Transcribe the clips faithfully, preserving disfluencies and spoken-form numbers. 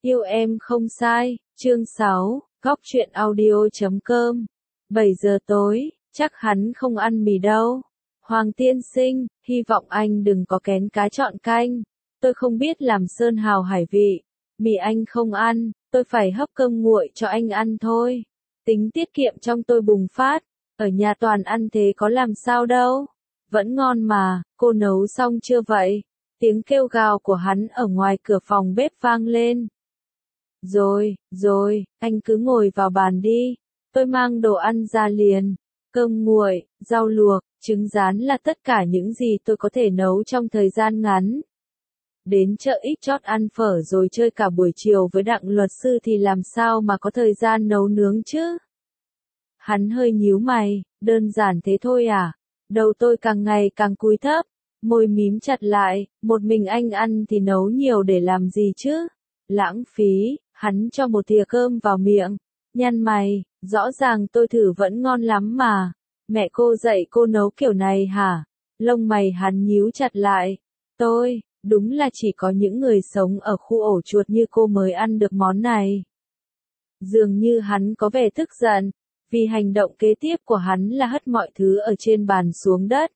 Yêu em không sai, chương sáu, góc truyện audio chấm com. bảy giờ tối, chắc hắn không ăn mì đâu. Hoàng tiên sinh, hy vọng anh đừng có kén cá chọn canh. Tôi không biết làm sơn hào hải vị. Mì anh không ăn, tôi phải hấp cơm nguội cho anh ăn thôi. Tính tiết kiệm trong tôi bùng phát. Ở nhà toàn ăn thế có làm sao đâu. Vẫn ngon mà, cô nấu xong chưa vậy? Tiếng kêu gào của hắn ở ngoài cửa phòng bếp vang lên. Rồi, rồi, anh cứ ngồi vào bàn đi. Tôi mang đồ ăn ra liền. Cơm nguội, rau luộc, trứng rán là tất cả những gì tôi có thể nấu trong thời gian ngắn. Đến chợ ít chót ăn phở rồi chơi cả buổi chiều với Đặng luật sư thì làm sao mà có thời gian nấu nướng chứ? Hắn hơi nhíu mày, đơn giản thế thôi à? Đầu tôi càng ngày càng cúi thấp, môi mím chặt lại, một mình anh ăn thì nấu nhiều để làm gì chứ? Lãng phí, hắn cho một thìa cơm vào miệng, nhăn mày, rõ ràng tôi thử vẫn ngon lắm mà. Mẹ cô dạy cô nấu kiểu này hả? Lông mày hắn nhíu chặt lại. Tôi, đúng là chỉ có những người sống ở khu ổ chuột như cô mới ăn được món này. Dường như hắn có vẻ tức giận, vì hành động kế tiếp của hắn là hất mọi thứ ở trên bàn xuống đất.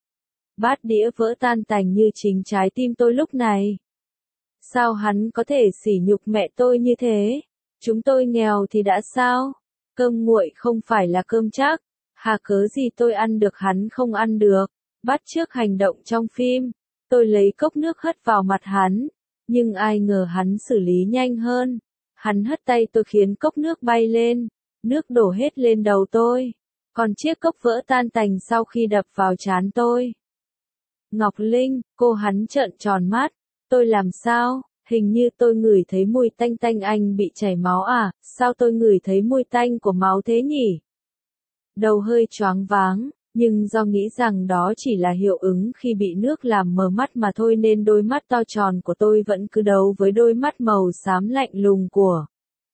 Bát đĩa vỡ tan tành như chính trái tim tôi lúc này. Sao hắn có thể sỉ nhục mẹ tôi như thế? Chúng tôi nghèo thì đã sao? Cơm nguội không phải là cơm chắc. Hà cớ gì tôi ăn được hắn không ăn được? Bắt chước hành động trong phim. Tôi lấy cốc nước hất vào mặt hắn. Nhưng ai ngờ hắn xử lý nhanh hơn. Hắn hất tay tôi khiến cốc nước bay lên. Nước đổ hết lên đầu tôi. Còn chiếc cốc vỡ tan tành sau khi đập vào trán tôi. Ngọc Linh, cô hắn trợn tròn mắt. Tôi làm sao? Hình như tôi ngửi thấy mùi tanh tanh anh bị chảy máu à? Sao tôi ngửi thấy mùi tanh của máu thế nhỉ? Đầu hơi choáng váng, nhưng do nghĩ rằng đó chỉ là hiệu ứng khi bị nước làm mờ mắt mà thôi nên đôi mắt to tròn của tôi vẫn cứ đấu với đôi mắt màu xám lạnh lùng của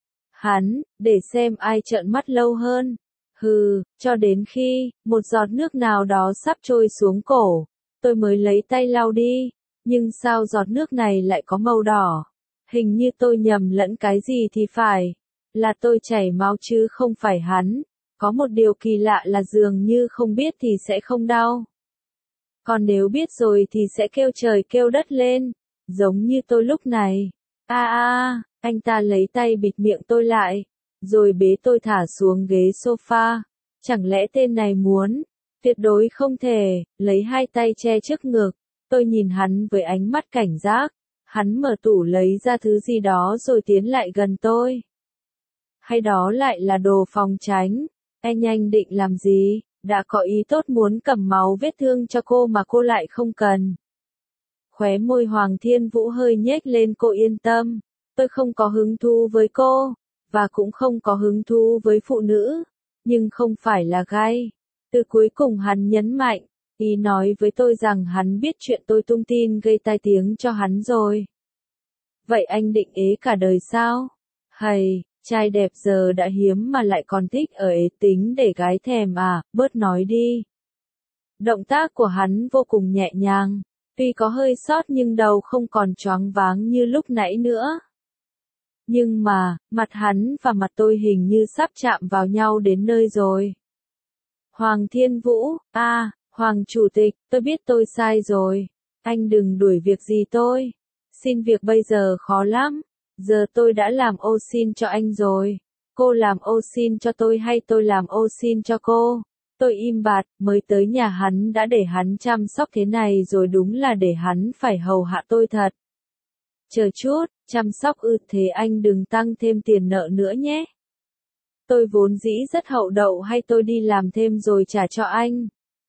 hắn, để xem ai trợn mắt lâu hơn. Hừ, cho đến khi, một giọt nước nào đó sắp trôi xuống cổ, tôi mới lấy tay lau đi. Nhưng sao giọt nước này lại có màu đỏ? Hình như tôi nhầm lẫn cái gì thì phải. Là tôi chảy máu chứ không phải hắn. Có một điều kỳ lạ là dường như không biết thì sẽ không đau. Còn nếu biết rồi thì sẽ kêu trời kêu đất lên. Giống như tôi lúc này. A a, anh ta lấy tay bịt miệng tôi lại. Rồi bế tôi thả xuống ghế sofa. Chẳng lẽ tên này muốn? Tuyệt đối không thể. Lấy hai tay che trước ngực. Tôi nhìn hắn với ánh mắt cảnh giác. Hắn mở tủ lấy ra thứ gì đó rồi tiến lại gần tôi. Hay đó lại là đồ phòng tránh? Anh anh định làm gì? Đã có ý tốt muốn cầm máu vết thương cho cô mà cô lại không cần. Khóe môi Hoàng Thiên Vũ hơi nhếch lên. Cô yên tâm. Tôi không có hứng thú với cô. Và cũng không có hứng thú với phụ nữ. Nhưng không phải là gay. Từ cuối cùng hắn nhấn mạnh. Ý nói với tôi rằng hắn biết chuyện tôi tung tin gây tai tiếng cho hắn rồi. Vậy anh định ế cả đời sao? Hầy, trai đẹp giờ đã hiếm mà lại còn thích ở ế tính để gái thèm à, bớt nói đi. Động tác của hắn vô cùng nhẹ nhàng, tuy có hơi sót nhưng đầu không còn choáng váng như lúc nãy nữa. Nhưng mà, mặt hắn và mặt tôi hình như sắp chạm vào nhau đến nơi rồi. Hoàng Thiên Vũ, a à, Hoàng Chủ tịch, tôi biết tôi sai rồi. Anh đừng đuổi việc gì tôi. Xin việc bây giờ khó lắm. Giờ tôi đã làm ô xin cho anh rồi. Cô làm ô xin cho tôi hay tôi làm ô xin cho cô? Tôi im bặt, mới tới nhà hắn đã để hắn chăm sóc thế này rồi, đúng là để hắn phải hầu hạ tôi thật. Chờ chút, chăm sóc ư? Thế anh đừng tăng thêm tiền nợ nữa nhé. Tôi vốn dĩ rất hậu đậu, hay tôi đi làm thêm rồi trả cho anh?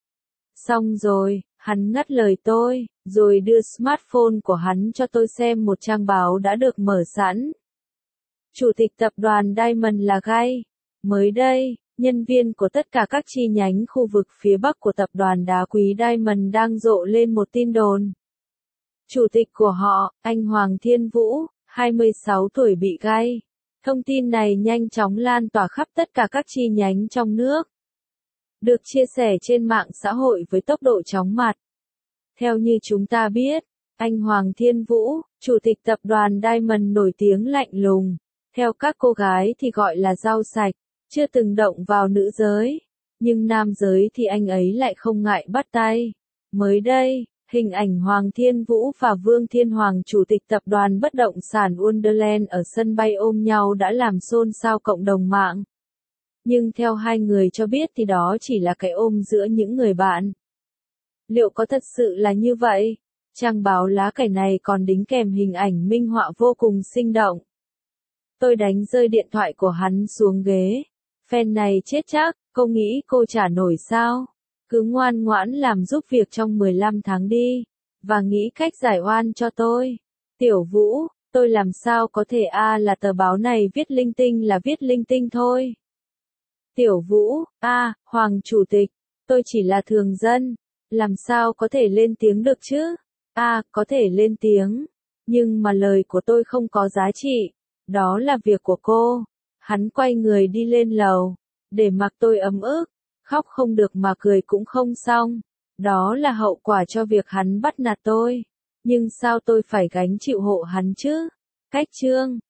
Xong rồi, hắn ngắt lời tôi, rồi đưa smartphone của hắn cho tôi xem một trang báo đã được mở sẵn. Chủ tịch tập đoàn Diamond là gay. Mới đây, nhân viên của tất cả các chi nhánh khu vực phía Bắc của tập đoàn đá quý Diamond đang rộ lên một tin đồn. Chủ tịch của họ, anh Hoàng Thiên Vũ, hai mươi sáu tuổi bị gay. Thông tin này nhanh chóng lan tỏa khắp tất cả các chi nhánh trong nước. Được chia sẻ trên mạng xã hội với tốc độ chóng mặt. Theo như chúng ta biết, Anh Hoàng Thiên Vũ, chủ tịch tập đoàn Diamond nổi tiếng lạnh lùng. Theo các cô gái thì gọi là rau sạch, chưa từng động vào nữ giới. Nhưng nam giới thì anh ấy lại không ngại bắt tay. Mới đây, hình ảnh Hoàng Thiên Vũ và Vương Thiên Hoàng chủ tịch tập đoàn bất động sản Wonderland ở sân bay ôm nhau đã làm xôn xao cộng đồng mạng. Nhưng theo hai người cho biết thì đó chỉ là cái ôm giữa những người bạn. Liệu có thật sự là như vậy? Trang báo lá cải này còn đính kèm hình ảnh minh họa vô cùng sinh động. Tôi đánh rơi điện thoại của hắn xuống ghế. Fan này chết chắc, cô nghĩ cô trả nổi sao? Cứ ngoan ngoãn làm giúp việc trong mười lăm tháng đi. Và nghĩ cách giải oan cho tôi. Tiểu Vũ, tôi làm sao có thể a à, là tờ báo này viết linh tinh là viết linh tinh thôi. Tiểu Vũ, a à, Hoàng chủ tịch, tôi chỉ là thường dân. Làm sao có thể lên tiếng được chứ? a à, có thể lên tiếng. Nhưng mà lời của tôi không có giá trị. Đó là việc của cô. Hắn quay người đi lên lầu. Để mặc tôi ấm ức. Khóc không được mà cười cũng không xong. Đó là hậu quả cho việc hắn bắt nạt tôi. Nhưng sao tôi phải gánh chịu hộ hắn chứ? Cách chương